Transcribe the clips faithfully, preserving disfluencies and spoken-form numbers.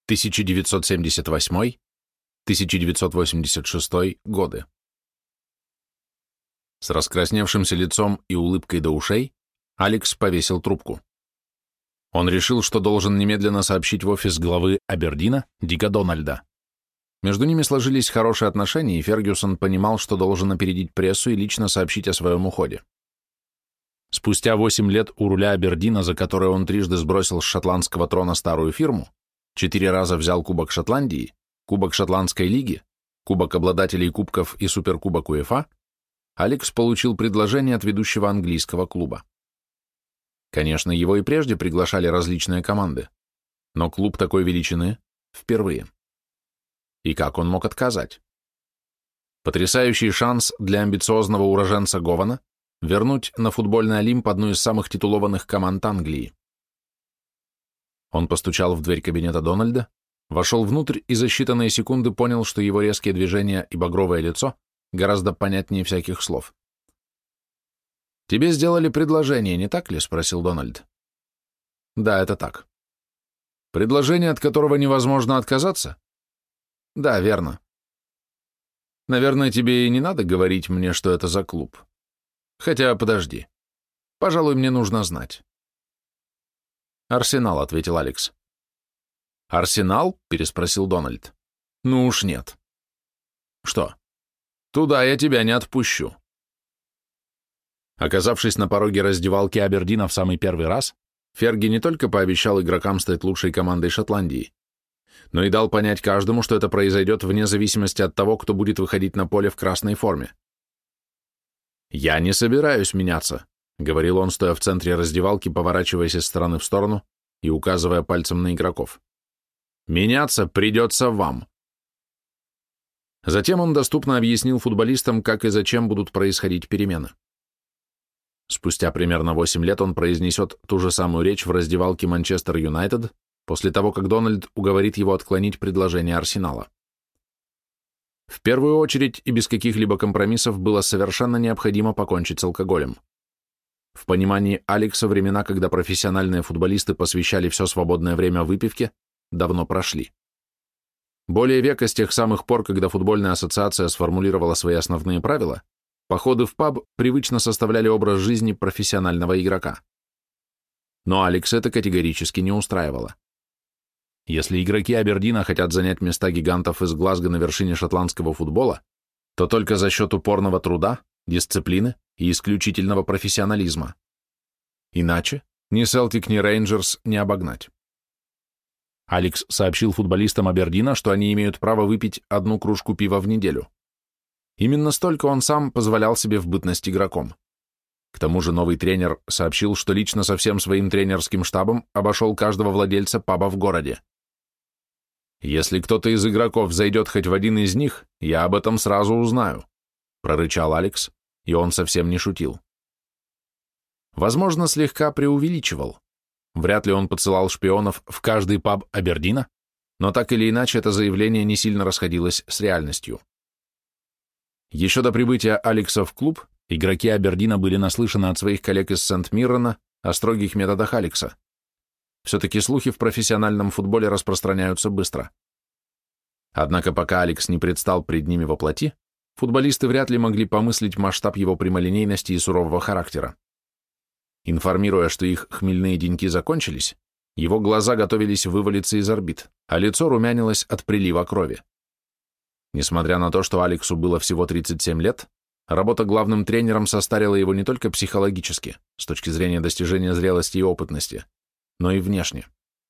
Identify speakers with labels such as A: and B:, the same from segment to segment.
A: тысяча девятьсот семьдесят восьмой — тысяча девятьсот восемьдесят шестой годы. С раскрасневшимся лицом и улыбкой до ушей Алекс повесил трубку. Он решил, что должен немедленно сообщить в офис главы Абердина Дика Дональда. Между ними сложились хорошие отношения, и Фергюсон понимал, что должен опередить прессу и лично сообщить о своем уходе. Спустя восемь лет у руля Абердина, за которое он трижды сбросил с шотландского трона старую фирму, четыре раза взял Кубок Шотландии, Кубок Шотландской лиги, Кубок обладателей кубков и Суперкубок УЕФА, Алекс получил предложение от ведущего английского клуба. Конечно, его и прежде приглашали различные команды, но клуб такой величины впервые. И как он мог отказать? Потрясающий шанс для амбициозного уроженца Гована вернуть на футбольный Олимп одну из самых титулованных команд Англии. Он постучал в дверь кабинета Дональда, вошел внутрь и за считанные секунды понял, что его резкие движения и багровое лицо гораздо понятнее всяких слов. «Тебе сделали предложение, не так ли?» — спросил Дональд. «Да, это так». «Предложение, от которого невозможно отказаться?» «Да, верно». «Наверное, тебе и не надо говорить мне, что это за клуб. Хотя, подожди. Пожалуй, мне нужно знать». «Арсенал», — ответил Алекс. «Арсенал?» — переспросил Дональд. «Ну уж нет». «Что?» «Туда я тебя не отпущу». Оказавшись на пороге раздевалки Абердина в самый первый раз, Ферги не только пообещал игрокам стать лучшей командой Шотландии, но и дал понять каждому, что это произойдет вне зависимости от того, кто будет выходить на поле в красной форме. «Я не собираюсь меняться», — говорил он, стоя в центре раздевалки, поворачиваясь из стороны в сторону и указывая пальцем на игроков. «Меняться придется вам». Затем он доступно объяснил футболистам, как и зачем будут происходить перемены. Спустя примерно восемь лет он произнесет ту же самую речь в раздевалке Манчестер Юнайтед, после того, как Дональд уговорит его отклонить предложение Арсенала. В первую очередь и без каких-либо компромиссов было совершенно необходимо покончить с алкоголем. В понимании Алекса времена, когда профессиональные футболисты посвящали все свободное время выпивке, давно прошли. Более века с тех самых пор, когда футбольная ассоциация сформулировала свои основные правила, походы в паб привычно составляли образ жизни профессионального игрока. Но Алекса это категорически не устраивало. Если игроки Абердина хотят занять места гигантов из Глазго на вершине шотландского футбола, то только за счет упорного труда, дисциплины и исключительного профессионализма. Иначе ни Селтик, ни Рейнджерс не обогнать. Алекс сообщил футболистам Абердина, что они имеют право выпить одну кружку пива в неделю. Именно столько он сам позволял себе в бытность игроком. К тому же новый тренер сообщил, что лично со всем своим тренерским штабом обошел каждого владельца паба в городе. «Если кто-то из игроков зайдет хоть в один из них, я об этом сразу узнаю», — прорычал Алекс, и он совсем не шутил. Возможно, слегка преувеличивал. Вряд ли он подсылал шпионов в каждый паб Абердина, но так или иначе это заявление не сильно расходилось с реальностью. Еще до прибытия Алекса в клуб игроки Абердина были наслышаны от своих коллег из Сент-Миррена о строгих методах Алекса. Все-таки слухи в профессиональном футболе распространяются быстро. Однако пока Алекс не предстал пред ними во плоти, футболисты вряд ли могли помыслить масштаб его прямолинейности и сурового характера. Информируя, что их хмельные деньки закончились, его глаза готовились вывалиться из орбит, а лицо румянилось от прилива крови. Несмотря на то, что Алексу было всего тридцать семь лет, работа главным тренером состарила его не только психологически, с точки зрения достижения зрелости и опытности, но и внешне.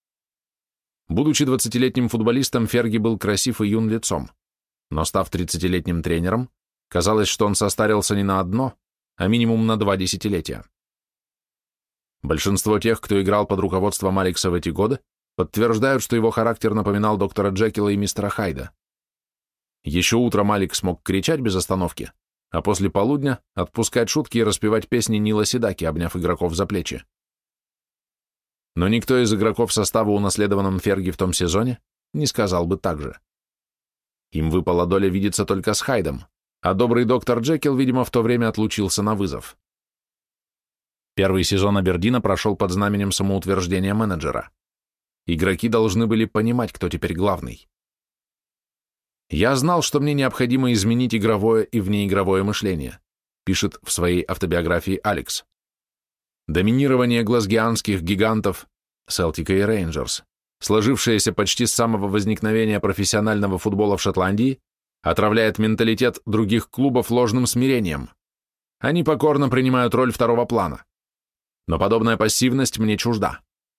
A: Будучи двадцатилетним футболистом, Ферги был красив и юн лицом, но став тридцатилетним тренером, казалось, что он состарился не на одно, а минимум на два десятилетия. Большинство тех, кто играл под руководством Алекса в эти годы, подтверждают, что его характер напоминал доктора Джекила и мистера Хайда. Еще утром Алекс мог кричать без остановки, а после полудня отпускать шутки и распевать песни Нила Седаки, обняв игроков за плечи. Но никто из игроков состава, унаследованном Ферги в том сезоне, не сказал бы так же. Им выпала доля видеться только с Хайдом, а добрый доктор Джекил, видимо, в то время отлучился на вызов. Первый сезон Абердина прошел под знаменем самоутверждения менеджера. игроки должны были понимать, кто теперь главный. «Я знал, что мне необходимо изменить игровое и внеигровое мышление», пишет в своей автобиографии Алекс. Доминирование глазгианских гигантов, Селтика и Рейнджерс, сложившееся почти с самого возникновения профессионального футбола в Шотландии, отравляет менталитет других клубов ложным смирением. Они покорно принимают роль второго плана. Но подобная пассивность мне чужда.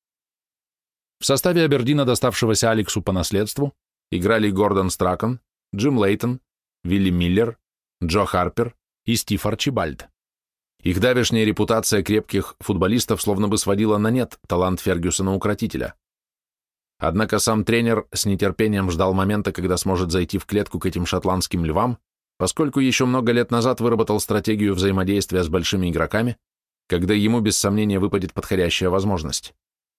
A: В составе Абердина, доставшегося Алексу по наследству, играли Гордон Стракон, Джим Лейтон, Вилли Миллер, Джо Харпер и Стив Арчибальд. Их давешняя репутация крепких футболистов словно бы сводила на нет талант Фергюсона-укротителя. Однако сам тренер с нетерпением ждал момента, когда сможет зайти в клетку к этим шотландским львам, поскольку еще много лет назад выработал стратегию взаимодействия с большими игроками, когда ему без сомнения выпадет подходящая возможность.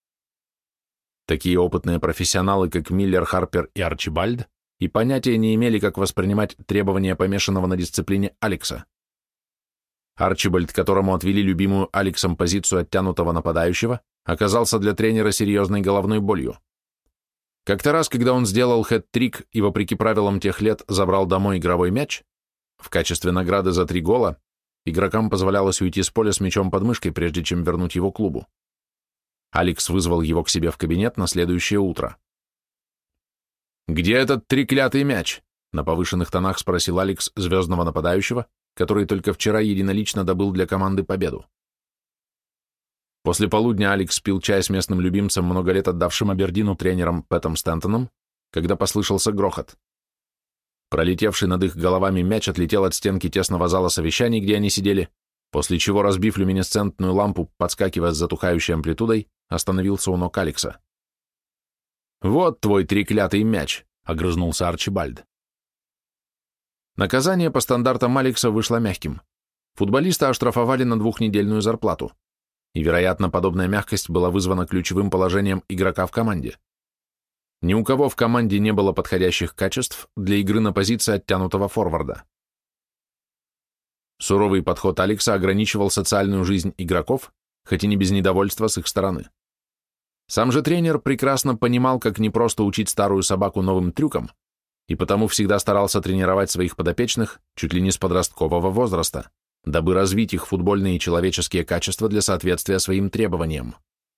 A: Такие опытные профессионалы, как Миллер, Харпер и Арчибальд, и понятия не имели, как воспринимать требования помешанного на дисциплине Алекса. Арчибальд, которому отвели любимую Алексом позицию оттянутого нападающего, оказался для тренера серьезной головной болью. Как-то раз, когда он сделал хэт-трик и, вопреки правилам тех лет, забрал домой игровой мяч, в качестве награды за три гола игрокам позволялось уйти с поля с мячом под мышкой, прежде чем вернуть его клубу. Алекс вызвал его к себе в кабинет на следующее утро. «Где этот треклятый мяч?» — на повышенных тонах спросил Алекс звездного нападающего, который только вчера единолично добыл для команды победу. После полудня Алекс пил чай с местным любимцем, много лет отдавшим Абердину тренером Пэтом Стентоном, когда послышался грохот. Пролетевший над их головами мяч отлетел от стенки тесного зала совещаний, где они сидели, после чего, разбив люминесцентную лампу, подскакивая с затухающей амплитудой, остановился у ног Алекса. «Вот твой треклятый мяч», — огрызнулся Арчибальд. Наказание по стандартам Алекса вышло мягким. Футболиста оштрафовали на двухнедельную зарплату, и, вероятно, подобная мягкость была вызвана ключевым положением игрока в команде. Ни у кого в команде не было подходящих качеств для игры на позиции оттянутого форварда. Суровый подход Алекса ограничивал социальную жизнь игроков, хоть и не без недовольства с их стороны. Сам же тренер прекрасно понимал, как непросто учить старую собаку новым трюкам, и потому всегда старался тренировать своих подопечных чуть ли не с подросткового возраста, дабы развить их футбольные и человеческие качества для соответствия своим требованиям.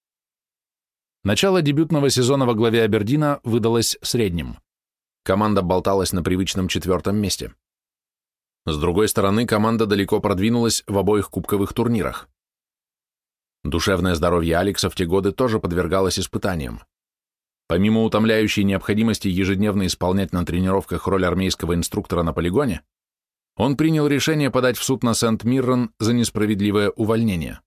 A: Начало дебютного сезона во главе Абердина выдалось средним. Команда болталась на привычном четвертом месте. С другой стороны, команда далеко продвинулась в обоих кубковых турнирах. Душевное здоровье Алекса в те годы тоже подвергалось испытаниям. Помимо утомляющей необходимости ежедневно исполнять на тренировках роль армейского инструктора на полигоне, он принял решение подать в суд на Сент-Миррен за несправедливое увольнение.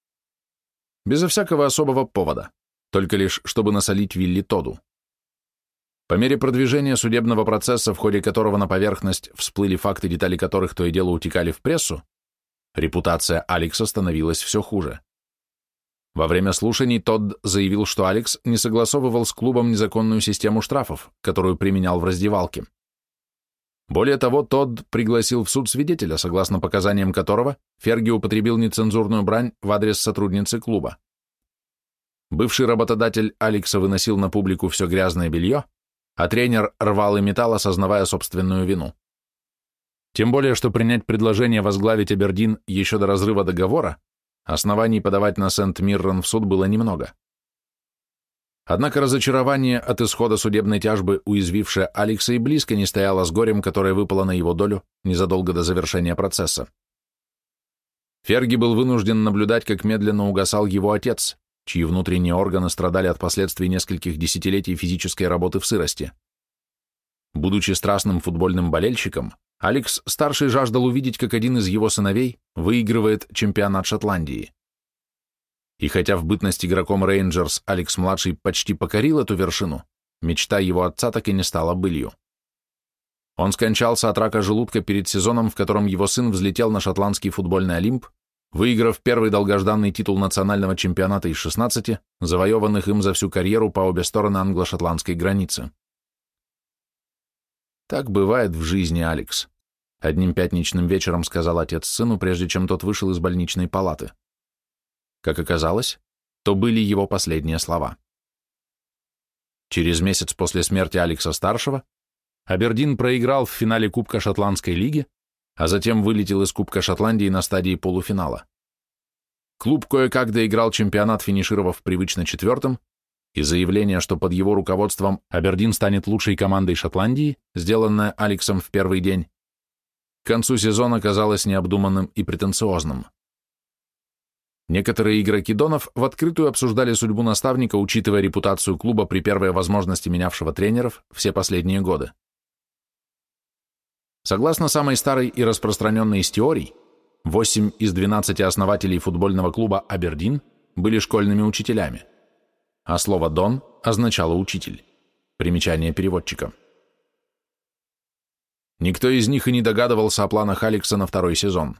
A: Безо всякого особого повода, только лишь чтобы насолить Вилли Тодду. По мере продвижения судебного процесса, в ходе которого на поверхность всплыли факты, детали которых то и дело утекали в прессу, репутация Алекса становилась все хуже. Во время слушаний Тодд заявил, что Алекс не согласовывал с клубом незаконную систему штрафов, которую применял в раздевалке. Более того, Тодд пригласил в суд свидетеля, согласно показаниям которого Ферги употребил нецензурную брань в адрес сотрудницы клуба. Бывший работодатель Алекса выносил на публику все грязное белье, а тренер рвал и металл, осознавая собственную вину. Тем более, что принять предложение возглавить Абердин еще до разрыва договора оснований подавать на Сент-Миррен в суд было немного. Однако разочарование от исхода судебной тяжбы, уязвившее Алекса, и близко не стояло с горем, которое выпало на его долю незадолго до завершения процесса. Ферги был вынужден наблюдать, как медленно угасал его отец, чьи внутренние органы страдали от последствий нескольких десятилетий физической работы в сырости. Будучи страстным футбольным болельщиком, Алекс-старший жаждал увидеть, как один из его сыновей выигрывает чемпионат Шотландии. И хотя в бытность игроком Рейнджерс Алекс-младший почти покорил эту вершину, мечта его отца так и не стала былью. Он скончался от рака желудка перед сезоном, в котором его сын взлетел на шотландский футбольный Олимп, выиграв первый долгожданный титул национального чемпионата из шестнадцати, завоеванных им за всю карьеру по обе стороны англо-шотландской границы. «Так бывает в жизни, Алекс», — одним пятничным вечером сказал отец сыну, прежде чем тот вышел из больничной палаты. Как оказалось, то были его последние слова. Через месяц после смерти Алекса-старшего Абердин проиграл в финале Кубка Шотландской лиги, а затем вылетел из Кубка Шотландии на стадии полуфинала. Клуб кое-как доиграл чемпионат, финишировав привычно четвертым, и заявление, что под его руководством Абердин станет лучшей командой Шотландии, сделанное Алексом в первый день, к концу сезона казалось необдуманным и претенциозным. Некоторые игроки Донов в открытую обсуждали судьбу наставника, учитывая репутацию клуба при первой возможности менявшего тренеров все последние годы. Согласно самой старой и распространенной из теорий, восемь из двенадцати основателей футбольного клуба Абердин были школьными учителями, а слово «Дон» означало «учитель». Примечание переводчика. Никто из них и не догадывался о планах Алекса на второй сезон.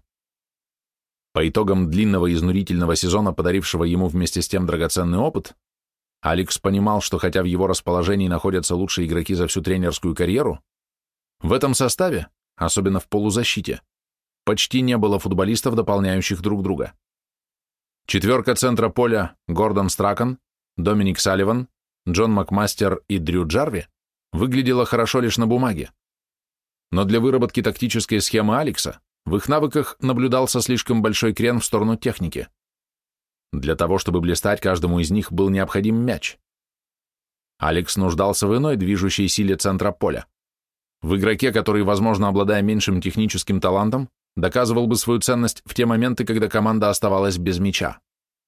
A: По итогам длинного и изнурительного сезона, подарившего ему вместе с тем драгоценный опыт, Алекс понимал, что хотя в его расположении находятся лучшие игроки за всю тренерскую карьеру, в этом составе, особенно в полузащите, почти не было футболистов, дополняющих друг друга. Четверка центра поля Гордон Стракан, Доминик Салливан, Джон Макмастер и Дрю Джарви выглядела хорошо лишь на бумаге. Но для выработки тактической схемы Алекса в их навыках наблюдался слишком большой крен в сторону техники. Для того, чтобы блистать, каждому из них был необходим мяч. Алекс нуждался в иной движущей силе центра поля. В игроке, который, возможно, обладая меньшим техническим талантом, доказывал бы свою ценность в те моменты, когда команда оставалась без мяча.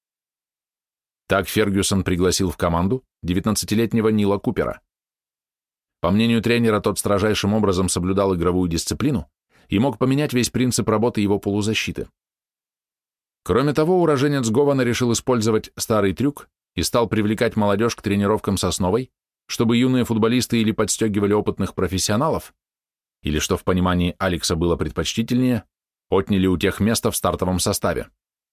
A: Так Фергюсон пригласил в команду девятнадцатилетнего Нила Купера. По мнению тренера, тот строжайшим образом соблюдал игровую дисциплину и мог поменять весь принцип работы его полузащиты. Кроме того, уроженец Гована решил использовать старый трюк и стал привлекать молодежь к тренировкам с основой, чтобы юные футболисты или подстегивали опытных профессионалов, или, что в понимании Алекса было предпочтительнее, отняли у тех место в стартовом составе.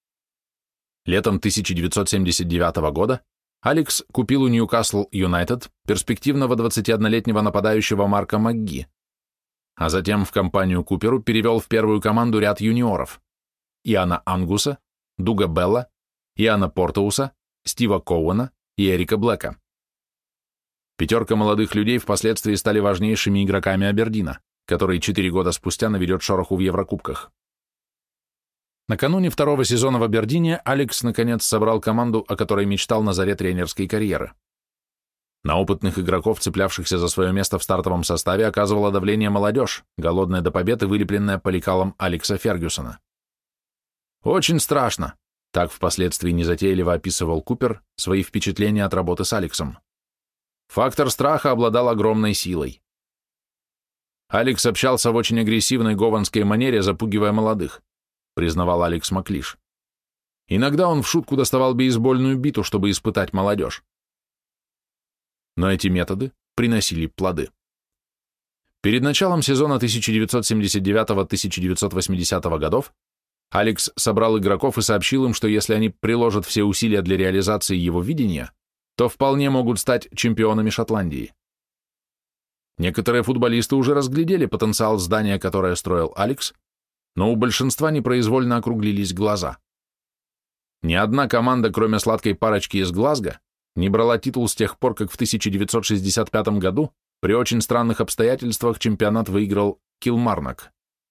A: Летом тысяча девятьсот семьдесят девятого года Алекс купил у Ньюкасл Юнайтед перспективного двадцатиоднолетнего нападающего Марка МакГи, а затем в компанию Куперу перевел в первую команду ряд юниоров – Иана Ангуса, Дуга Белла, Иана Портауса, Стива Коуэна и Эрика Блэка. Пятерка молодых людей впоследствии стали важнейшими игроками Абердина, который четыре года спустя наведет шороху в Еврокубках. Накануне второго сезона в Абердине Алекс наконец собрал команду, о которой мечтал на заре тренерской карьеры. На опытных игроков, цеплявшихся за свое место в стартовом составе, оказывала давление молодежь, голодная до победы, вылепленная по лекалам Алекса Фергюсона. «Очень страшно», — так впоследствии незатейливо описывал Купер свои впечатления от работы с Алексом. Фактор страха обладал огромной силой. Алекс общался в очень агрессивной гованской манере, запугивая молодых, признавал Алекс Маклиш. Иногда он в шутку доставал бейсбольную биту, чтобы испытать молодежь. Но эти методы приносили плоды. Перед началом сезона тысяча девятьсот семьдесят девятого — тысяча девятьсот восьмидесятого годов Алекс собрал игроков и сообщил им, что если они приложат все усилия для реализации его видения, то вполне могут стать чемпионами Шотландии. Некоторые футболисты уже разглядели потенциал здания, которое строил Алекс, но у большинства непроизвольно округлились глаза. Ни одна команда, кроме сладкой парочки из Глазго, не брала титул с тех пор, как в тысяча девятьсот шестьдесят пятом году при очень странных обстоятельствах чемпионат выиграл Килмарнок.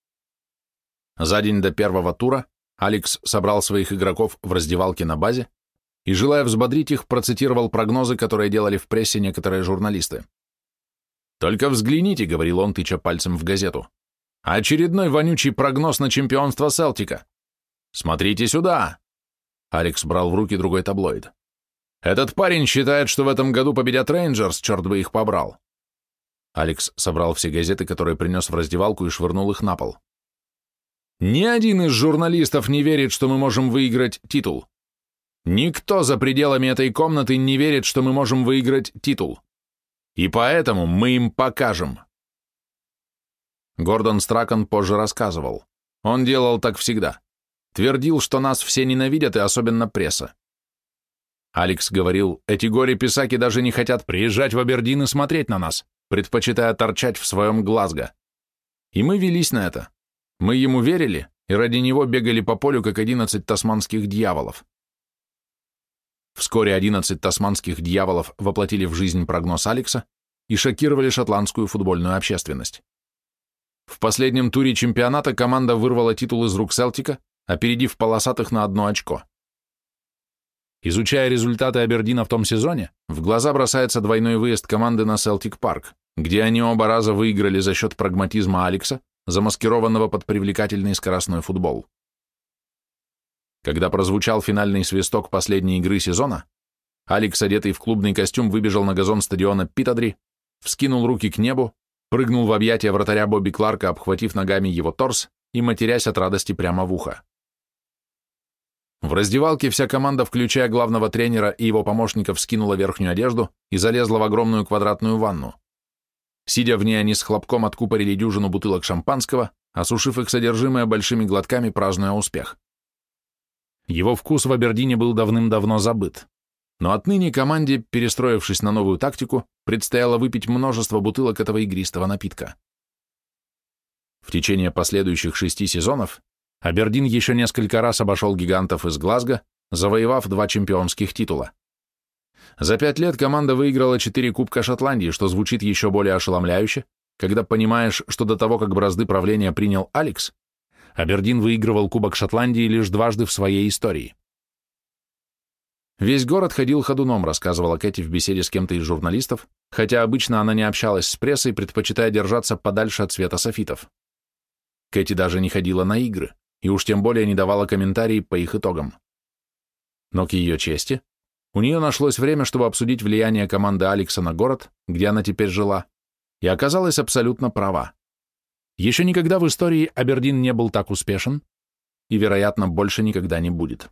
A: За день до первого тура Алекс собрал своих игроков в раздевалке на базе и, желая взбодрить их, процитировал прогнозы, которые делали в прессе некоторые журналисты. «Только взгляните», — говорил он, тыча пальцем в газету, — «очередной вонючий прогноз на чемпионство Селтика. Смотрите сюда!» Алекс брал в руки другой таблоид. «Этот парень считает, что в этом году победят Рейнджерс, черт бы их побрал». Алекс собрал все газеты, которые принес в раздевалку, и швырнул их на пол. «Ни один из журналистов не верит, что мы можем выиграть титул. Никто за пределами этой комнаты не верит, что мы можем выиграть титул. И поэтому мы им покажем». Гордон Стракан позже рассказывал. Он делал так всегда. Твердил, что нас все ненавидят, и особенно пресса. Алекс говорил, эти горе-писаки даже не хотят приезжать в Абердин и смотреть на нас, предпочитая торчать в своем Глазго. И мы велись на это. Мы ему верили, и ради него бегали по полю, как одиннадцать тасманских дьяволов. Вскоре одиннадцать тасманских дьяволов воплотили в жизнь прогноз Алекса и шокировали шотландскую футбольную общественность. В последнем туре чемпионата команда вырвала титул из рук Селтика, опередив полосатых на одно очко. Изучая результаты Абердина в том сезоне, в глаза бросается двойной выезд команды на Селтик Парк, где они оба раза выиграли за счет прагматизма Алекса, замаскированного под привлекательный скоростной футбол. Когда прозвучал финальный свисток последней игры сезона, Алекс, одетый в клубный костюм, выбежал на газон стадиона Питадри, вскинул руки к небу, прыгнул в объятия вратаря Бобби Кларка, обхватив ногами его торс и матерясь от радости прямо в ухо. В раздевалке вся команда, включая главного тренера и его помощников, скинула верхнюю одежду и залезла в огромную квадратную ванну. Сидя в ней, они с хлопком откупорили дюжину бутылок шампанского, осушив их содержимое большими глотками, празднуя успех. Его вкус в Абердине был давным-давно забыт, но отныне команде, перестроившись на новую тактику, предстояло выпить множество бутылок этого игристого напитка. В течение последующих шести сезонов Абердин еще несколько раз обошел гигантов из Глазго, завоевав два чемпионских титула. За пять лет команда выиграла четыре Кубка Шотландии, что звучит еще более ошеломляюще, когда понимаешь, что до того, как бразды правления принял Алекс, Абердин выигрывал Кубок Шотландии лишь дважды в своей истории. «Весь город ходил ходуном», — рассказывала Кэти в беседе с кем-то из журналистов, хотя обычно она не общалась с прессой, предпочитая держаться подальше от света софитов. Кэти даже не ходила на игры, и уж тем более не давала комментарии по их итогам. Но к ее чести, у нее нашлось время, чтобы обсудить влияние команды Алекса на город, где она теперь жила, и оказалась абсолютно права. Еще никогда в истории Абердин не был так успешен и, вероятно, больше никогда не будет.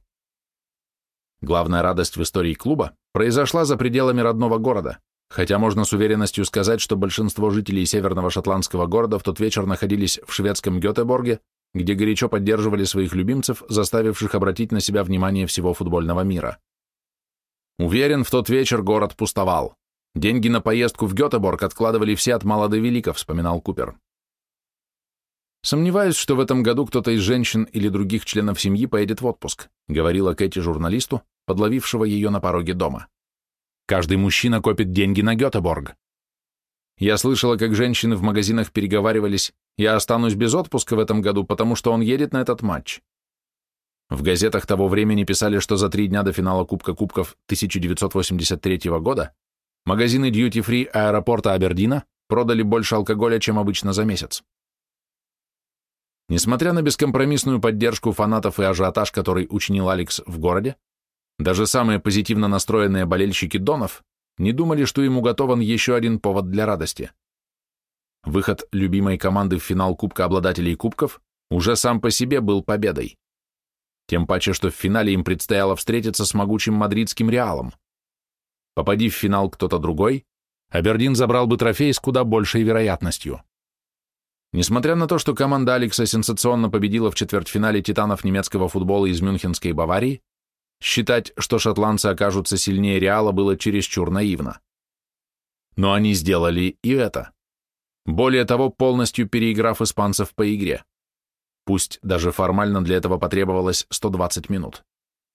A: Главная радость в истории клуба произошла за пределами родного города, хотя можно с уверенностью сказать, что большинство жителей северного шотландского города в тот вечер находились в шведском Гетеборге, где горячо поддерживали своих любимцев, заставивших обратить на себя внимание всего футбольного мира. Уверен, в тот вечер город пустовал. Деньги на поездку в Гетеборг откладывали все от мала до велика, вспоминал Купер. «Сомневаюсь, что в этом году кто-то из женщин или других членов семьи поедет в отпуск», говорила Кэти журналисту, подловившего ее на пороге дома. «Каждый мужчина копит деньги на Гетеборг. Я слышала, как женщины в магазинах переговаривались: я останусь без отпуска в этом году, потому что он едет на этот матч». В газетах того времени писали, что за три дня до финала Кубка Кубков тысяча девятьсот восемьдесят третьего года магазины дьюти-фри аэропорта Абердина продали больше алкоголя, чем обычно за месяц. Несмотря на бескомпромиссную поддержку фанатов и ажиотаж, который учинил Алекс в городе, даже самые позитивно настроенные болельщики Донов не думали, что им уготован еще один повод для радости. Выход любимой команды в финал Кубка обладателей кубков уже сам по себе был победой. Тем паче, что в финале им предстояло встретиться с могучим мадридским Реалом. Попади в финал кто-то другой, Абердин забрал бы трофей с куда большей вероятностью. Несмотря на то, что команда Алекса сенсационно победила в четвертьфинале титанов немецкого футбола из Мюнхенской Баварии, считать, что шотландцы окажутся сильнее Реала, было чересчур наивно. Но они сделали и это. Более того, полностью переиграв испанцев по игре. Пусть даже формально для этого потребовалось сто двадцать минут.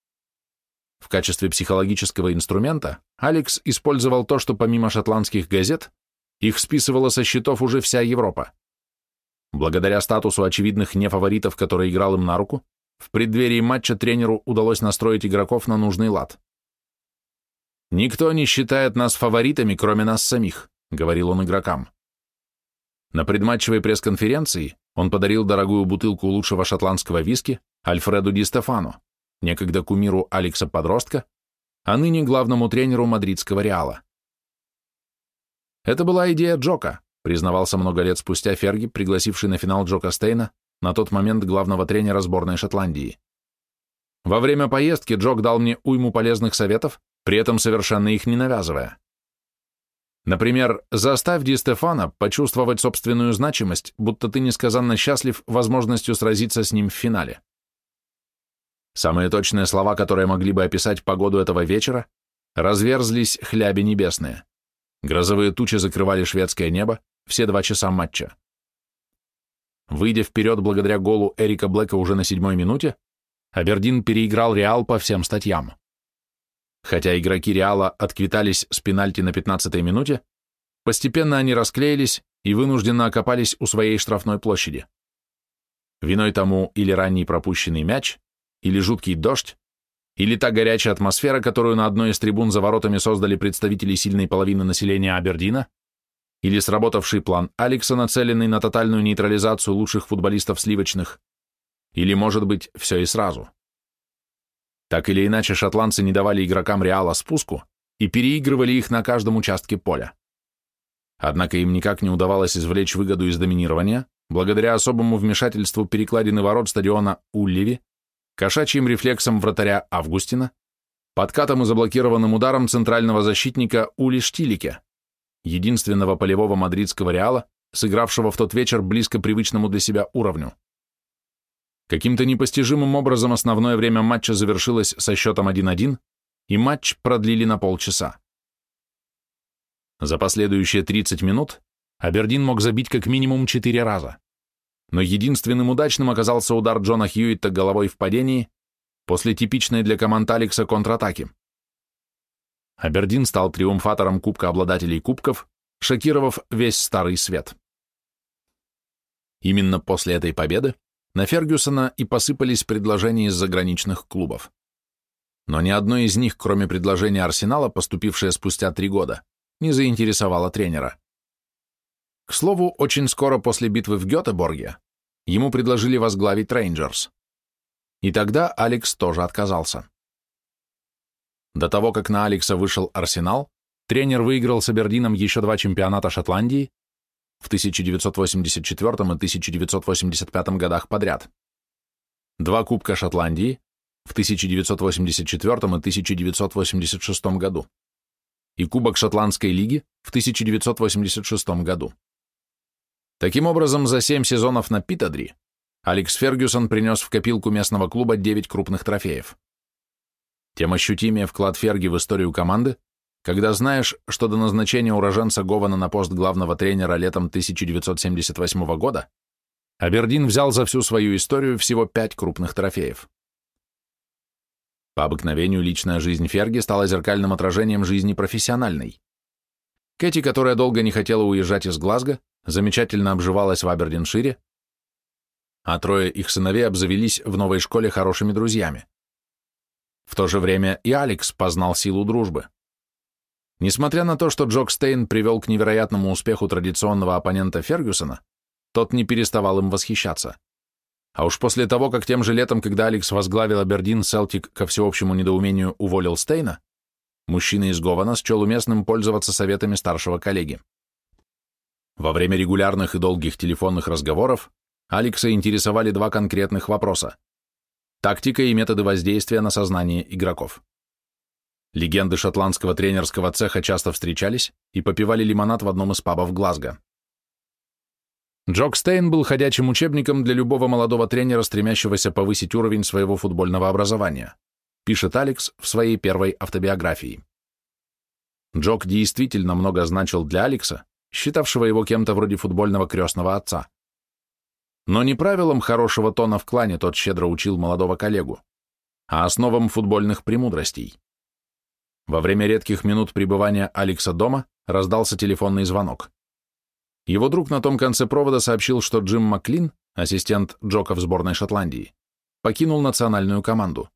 A: В качестве психологического инструмента Алекс использовал то, что помимо шотландских газет, их списывала со счетов уже вся Европа. Благодаря статусу очевидных нефаворитов, который играл им на руку, в преддверии матча тренеру удалось настроить игроков на нужный лад. «Никто не считает нас фаворитами, кроме нас самих», — говорил он игрокам. На предматчевой пресс-конференции он подарил дорогую бутылку лучшего шотландского виски Альфреду Ди Стефано, некогда кумиру Алекса-подростка, а ныне главному тренеру мадридского Реала. Это была идея Джока, признавался много лет спустя Ферги, пригласивший на финал Джо Костейна, на тот момент главного тренера сборной Шотландии. Во время поездки Джок дал мне уйму полезных советов, при этом совершенно их не навязывая. Например, заставь Ди Стефано почувствовать собственную значимость, будто ты несказанно счастлив возможностью сразиться с ним в финале. Самые точные слова, которые могли бы описать погоду этого вечера, разверзлись хляби небесные. Грозовые тучи закрывали шведское небо все два часа матча. Выйдя вперед благодаря голу Эрика Блэка уже на седьмой минуте, Абердин переиграл Реал по всем статьям. Хотя игроки Реала отквитались с пенальти на пятнадцатой минуте, постепенно они расклеились и вынужденно окопались у своей штрафной площади. Виной тому или ранний пропущенный мяч, или жуткий дождь, или та горячая атмосфера, которую на одной из трибун за воротами создали представители сильной половины населения Абердина, или сработавший план Алекса, нацеленный на тотальную нейтрализацию лучших футболистов сливочных, или, может быть, все и сразу. Так или иначе, шотландцы не давали игрокам Реала спуску и переигрывали их на каждом участке поля. Однако им никак не удавалось извлечь выгоду из доминирования, благодаря особому вмешательству перекладины ворот стадиона Уллеви, кошачьим рефлексам вратаря Августина, подкатом и заблокированным ударом центрального защитника Ули Штилике, единственного полевого мадридского Реала, сыгравшего в тот вечер близко привычному для себя уровню. Каким-то непостижимым образом основное время матча завершилось со счетом один-один, и матч продлили на полчаса. За последующие тридцать минут Абердин мог забить как минимум четыре раза, но единственным удачным оказался удар Джона Хьюитта головой в падении после типичной для команд Алекса контратаки. Абердин стал триумфатором Кубка обладателей кубков, шокировав весь Старый Свет. Именно после этой победы на Фергюсона и посыпались предложения из заграничных клубов. Но ни одно из них, кроме предложения Арсенала, поступившее спустя три года, не заинтересовало тренера. К слову, очень скоро после битвы в Гетеборге ему предложили возглавить Рейнджерс. И тогда Алекс тоже отказался. До того, как на Алекса вышел Арсенал, тренер выиграл с Абердином еще два чемпионата Шотландии в тысяча девятьсот восемьдесят четвёртом и тысяча девятьсот восемьдесят пятом годах подряд, два Кубка Шотландии в тысяча девятьсот восемьдесят четвёртом и тысяча девятьсот восемьдесят шестом году и Кубок Шотландской лиги в тысяча девятьсот восемьдесят шестом году. Таким образом, за семь сезонов на Питодри Алекс Фергюсон принес в копилку местного клуба девять крупных трофеев. Тем ощутимее вклад Ферги в историю команды, когда знаешь, что до назначения уроженца Гована на пост главного тренера летом тысяча девятьсот семьдесят восьмого года Абердин взял за всю свою историю всего пять крупных трофеев. По обыкновению личная жизнь Ферги стала зеркальным отражением жизни профессиональной. Кэти, которая долго не хотела уезжать из Глазго, замечательно обживалась в Абердиншире, а трое их сыновей обзавелись в новой школе хорошими друзьями. В то же время и Алекс познал силу дружбы. Несмотря на то, что Джок Стейн привел к невероятному успеху традиционного оппонента Фергюсона, тот не переставал им восхищаться. А уж после того, как тем же летом, когда Алекс возглавил Абердин, Селтик ко всеобщему недоумению уволил Стейна, мужчина из Гована счел уместным пользоваться советами старшего коллеги. Во время регулярных и долгих телефонных разговоров Алекса интересовали два конкретных вопроса: тактика и методы воздействия на сознание игроков. Легенды шотландского тренерского цеха часто встречались и попивали лимонад в одном из пабов Глазго. Джок Стейн был ходячим учебником для любого молодого тренера, стремящегося повысить уровень своего футбольного образования, пишет Алекс в своей первой автобиографии. Джок действительно много значил для Алекса, считавшего его кем-то вроде футбольного крестного отца. Но не правилам хорошего тона в клане тот щедро учил молодого коллегу, а основам футбольных премудростей. Во время редких минут пребывания Алекса дома раздался телефонный звонок. Его друг на том конце провода сообщил, что Джим Маклин, ассистент Джока в сборной Шотландии, покинул национальную команду.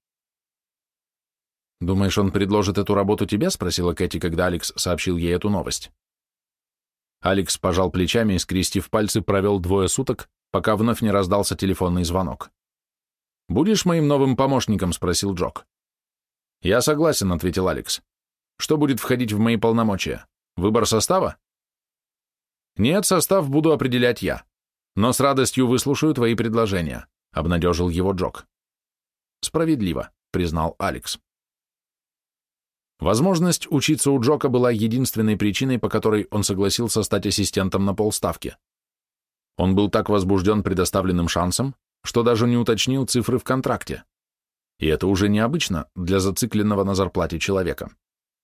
A: «Думаешь, он предложит эту работу тебе?» — спросила Кэти, когда Алекс сообщил ей эту новость. Алекс пожал плечами и, скрестив пальцы, провел двое суток, пока вновь не раздался телефонный звонок. «Будешь моим новым помощником?» — спросил Джок. «Я согласен», — ответил Алекс. «Что будет входить в мои полномочия? Выбор состава?» «Нет, состав буду определять я, но с радостью выслушаю твои предложения», — обнадежил его Джок. «Справедливо», — признал Алекс. Возможность учиться у Джока была единственной причиной, по которой он согласился стать ассистентом на полставки. Он был так возбужден предоставленным шансом, что даже не уточнил цифры в контракте. И это уже необычно для зацикленного на зарплате человека.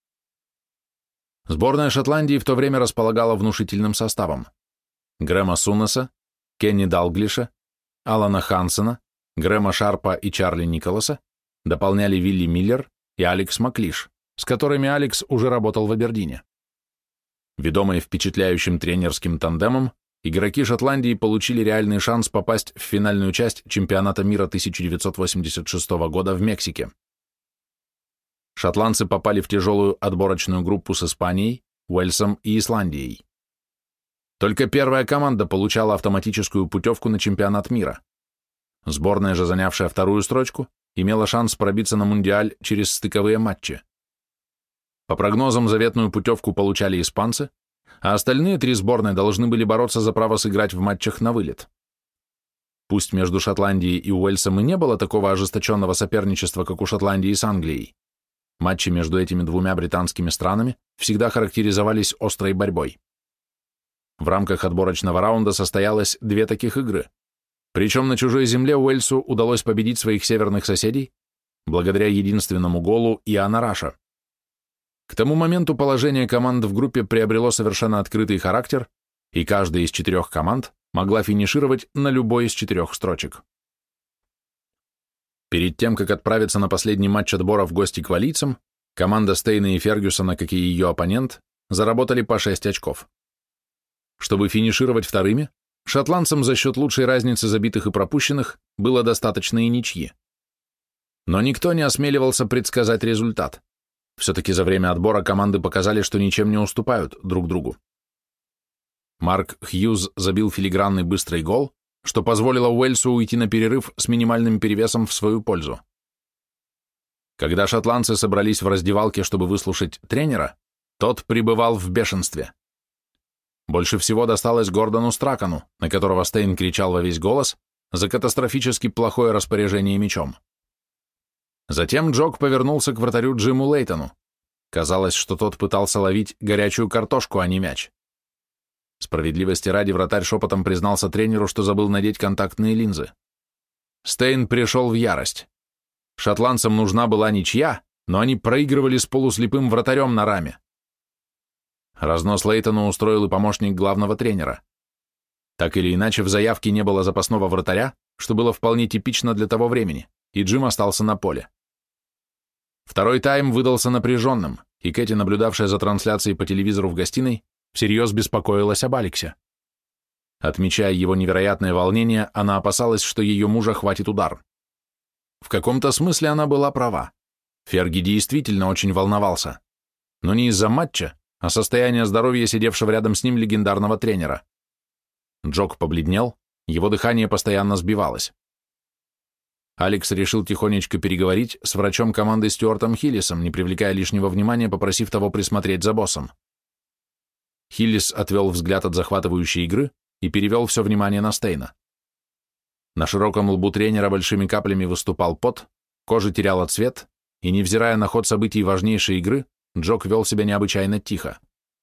A: Сборная Шотландии в то время располагала внушительным составом: Грэма Суннеса, Кенни Далглиша, Алана Хансена, Грэма Шарпа и Чарли Николаса дополняли Вилли Миллер и Алекс Маклиш, с которыми Алекс уже работал в Абердине. Ведомые впечатляющим тренерским тандемом, игроки Шотландии получили реальный шанс попасть в финальную часть чемпионата мира тысяча девятьсот восемьдесят шестого года в Мексике. Шотландцы попали в тяжелую отборочную группу с Испанией, Уэльсом и Исландией. Только первая команда получала автоматическую путевку на чемпионат мира. Сборная же, занявшая вторую строчку, имела шанс пробиться на Мундиаль через стыковые матчи. По прогнозам, заветную путевку получали испанцы, а остальные три сборные должны были бороться за право сыграть в матчах на вылет. Пусть между Шотландией и Уэльсом и не было такого ожесточенного соперничества, как у Шотландии с Англией, матчи между этими двумя британскими странами всегда характеризовались острой борьбой. В рамках отборочного раунда состоялось две таких игры, причем на чужой земле Уэльсу удалось победить своих северных соседей благодаря единственному голу Иана Раша. К тому моменту положение команд в группе приобрело совершенно открытый характер, и каждая из четырех команд могла финишировать на любой из четырех строчек. Перед тем, как отправиться на последний матч отбора в гости к валийцам, команда Стейна и Фергюсона, как и ее оппонент, заработали по шесть очков. Чтобы финишировать вторыми, шотландцам за счет лучшей разницы забитых и пропущенных было достаточно и ничьи. Но никто не осмеливался предсказать результат. Все-таки за время отбора команды показали, что ничем не уступают друг другу. Марк Хьюз забил филигранный быстрый гол, что позволило Уэльсу уйти на перерыв с минимальным перевесом в свою пользу. Когда шотландцы собрались в раздевалке, чтобы выслушать тренера, тот пребывал в бешенстве. Больше всего досталось Гордону Стракану, на которого Стейн кричал во весь голос за катастрофически плохое распоряжение мячом. Затем Джок повернулся к вратарю Джиму Лейтону. Казалось, что тот пытался ловить горячую картошку, а не мяч. Справедливости ради, вратарь шепотом признался тренеру, что забыл надеть контактные линзы. Стейн пришел в ярость. Шотландцам нужна была ничья, но они проигрывали с полуслепым вратарем на раме. Разнос Лейтону устроил и помощник главного тренера. Так или иначе, в заявке не было запасного вратаря, что было вполне типично для того времени, и Джим остался на поле. Второй тайм выдался напряженным, и Кэти, наблюдавшая за трансляцией по телевизору в гостиной, всерьез беспокоилась об Алексе. Отмечая его невероятное волнение, она опасалась, что ее мужа хватит удар. В каком-то смысле она была права. Ферги действительно очень волновался. Но не из-за матча, а состояние здоровья сидевшего рядом с ним легендарного тренера. Джок побледнел, его дыхание постоянно сбивалось. Алекс решил тихонечко переговорить с врачом команды Стюартом Хиллисом, не привлекая лишнего внимания, попросив того присмотреть за боссом. Хиллис отвел взгляд от захватывающей игры и перевел все внимание на Стейна. На широком лбу тренера большими каплями выступал пот, кожа теряла цвет, и, невзирая на ход событий важнейшей игры, Джок вел себя необычайно тихо.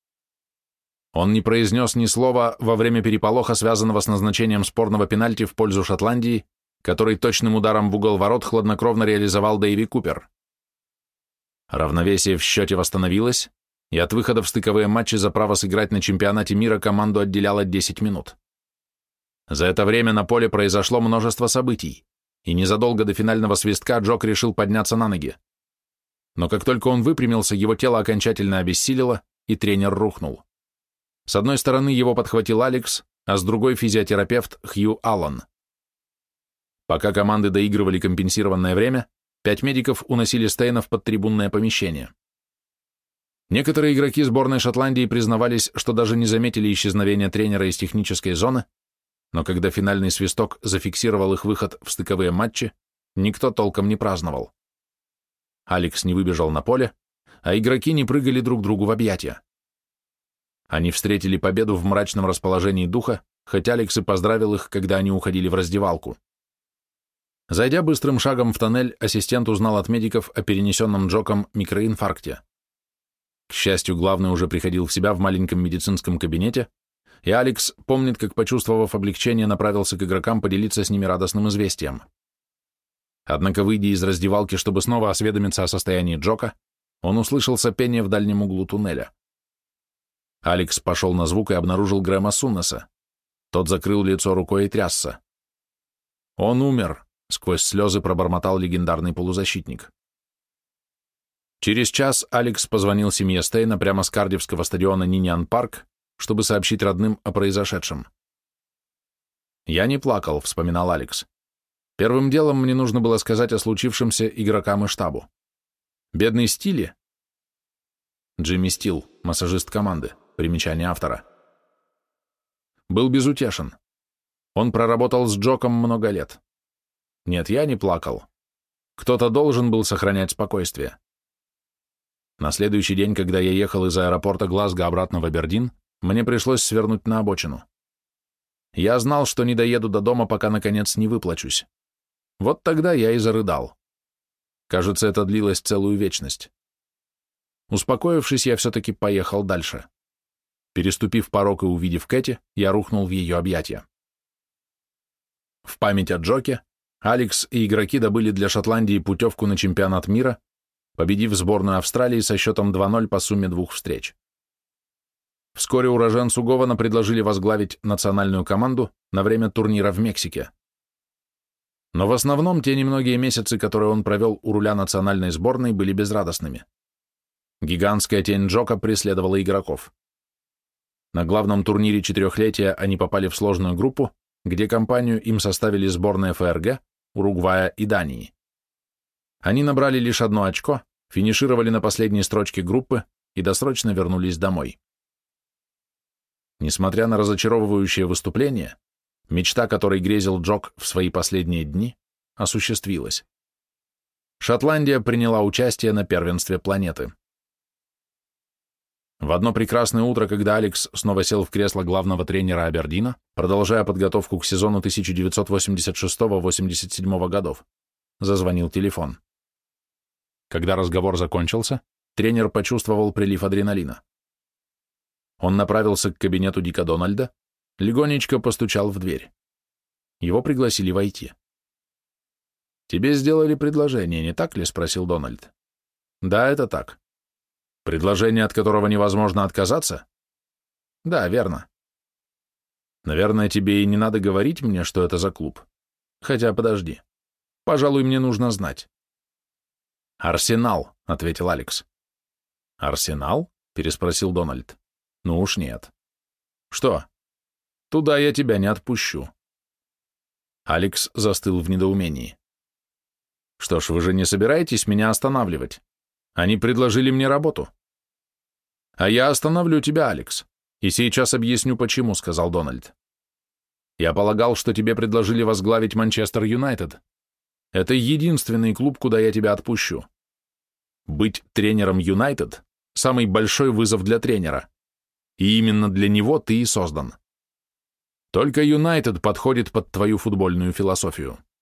A: Он не произнес ни слова во время переполоха, связанного с назначением спорного пенальти в пользу Шотландии, который точным ударом в угол ворот хладнокровно реализовал Дэйви Купер. Равновесие в счете восстановилось, и от выхода в стыковые матчи за право сыграть на чемпионате мира команду отделяло десять минут. За это время на поле произошло множество событий, и незадолго до финального свистка Джок решил подняться на ноги. Но как только он выпрямился, его тело окончательно обессилило, и тренер рухнул. С одной стороны его подхватил Алекс, а с другой физиотерапевт Хью Аллан. Пока команды доигрывали компенсированное время, пять медиков уносили Стейна в подтрибунное помещение. Некоторые игроки сборной Шотландии признавались, что даже не заметили исчезновения тренера из технической зоны, но когда финальный свисток зафиксировал их выход в стыковые матчи, никто толком не праздновал. Алекс не выбежал на поле, а игроки не прыгали друг другу в объятия. Они встретили победу в мрачном расположении духа, хоть Алекс и поздравил их, когда они уходили в раздевалку. Зайдя быстрым шагом в тоннель, ассистент узнал от медиков о перенесенном Джоком микроинфаркте. К счастью, главный уже приходил в себя в маленьком медицинском кабинете, и Алекс помнит, как, почувствовав облегчение, направился к игрокам поделиться с ними радостным известием. Однако, выйдя из раздевалки, чтобы снова осведомиться о состоянии Джока, он услышал сопение в дальнем углу туннеля. Алекс пошел на звук и обнаружил Грэма Суннеса. Тот закрыл лицо рукой и трясся. «Он умер», — сквозь слезы пробормотал легендарный полузащитник. Через час Алекс позвонил семье Стейна прямо с кардифского стадиона Ниниан Парк, чтобы сообщить родным о произошедшем. «Я не плакал», — вспоминал Алекс. «Первым делом мне нужно было сказать о случившемся игрокам и штабу. Бедный Стилли...» Джимми Стил, массажист команды, примечание автора. «Был безутешен. Он проработал с Джоком много лет. Нет, я не плакал. Кто-то должен был сохранять спокойствие. На следующий день, когда я ехал из аэропорта Глазго обратно в Абердин, мне пришлось свернуть на обочину. Я знал, что не доеду до дома, пока, наконец, не выплачусь. Вот тогда я и зарыдал. Кажется, это длилось целую вечность. Успокоившись, я все-таки поехал дальше. Переступив порог и увидев Кэти, я рухнул в ее объятия. В память о Джоке Алекс и игроки добыли для Шотландии путевку на чемпионат мира, победив сборную Австралии со счетом два ноль по сумме двух встреч. Вскоре уроженцу Гована предложили возглавить национальную команду на время турнира в Мексике. Но в основном те немногие месяцы, которые он провел у руля национальной сборной, были безрадостными. Гигантская тень Джока преследовала игроков. На главном турнире четырехлетия они попали в сложную группу, где компанию им составили сборные ФРГ, Уругвая и Дании. Они набрали лишь одно очко, финишировали на последней строчке группы и досрочно вернулись домой. Несмотря на разочаровывающее выступление, мечта, которой грезил Джок в свои последние дни, осуществилась. Шотландия приняла участие на первенстве планеты. В одно прекрасное утро, когда Алекс снова сел в кресло главного тренера Абердина, продолжая подготовку к сезону тысяча девятьсот восемьдесят шестого — восемьдесят седьмого годов, зазвонил телефон. Когда разговор закончился, тренер почувствовал прилив адреналина. Он направился к кабинету Дика Дональда, легонечко постучал в дверь. Его пригласили войти. «Тебе сделали предложение, не так ли?» — спросил Дональд. «Да, это так». «Предложение, от которого невозможно отказаться?» «Да, верно». «Наверное, тебе и не надо говорить мне, что это за клуб. Хотя, подожди. Пожалуй, мне нужно знать». «Арсенал», — ответил Алекс. «Арсенал?» — переспросил Дональд. «Ну уж нет». «Что?» «Туда я тебя не отпущу». Алекс застыл в недоумении. «Что ж, вы же не собираетесь меня останавливать? Они предложили мне работу». «А я остановлю тебя, Алекс, и сейчас объясню, почему», — сказал Дональд. «Я полагал, что тебе предложили возглавить Манчестер Юнайтед. Это единственный клуб, куда я тебя отпущу. Быть тренером Юнайтед — самый большой вызов для тренера, и именно для него ты и создан. Только Юнайтед подходит под твою футбольную философию».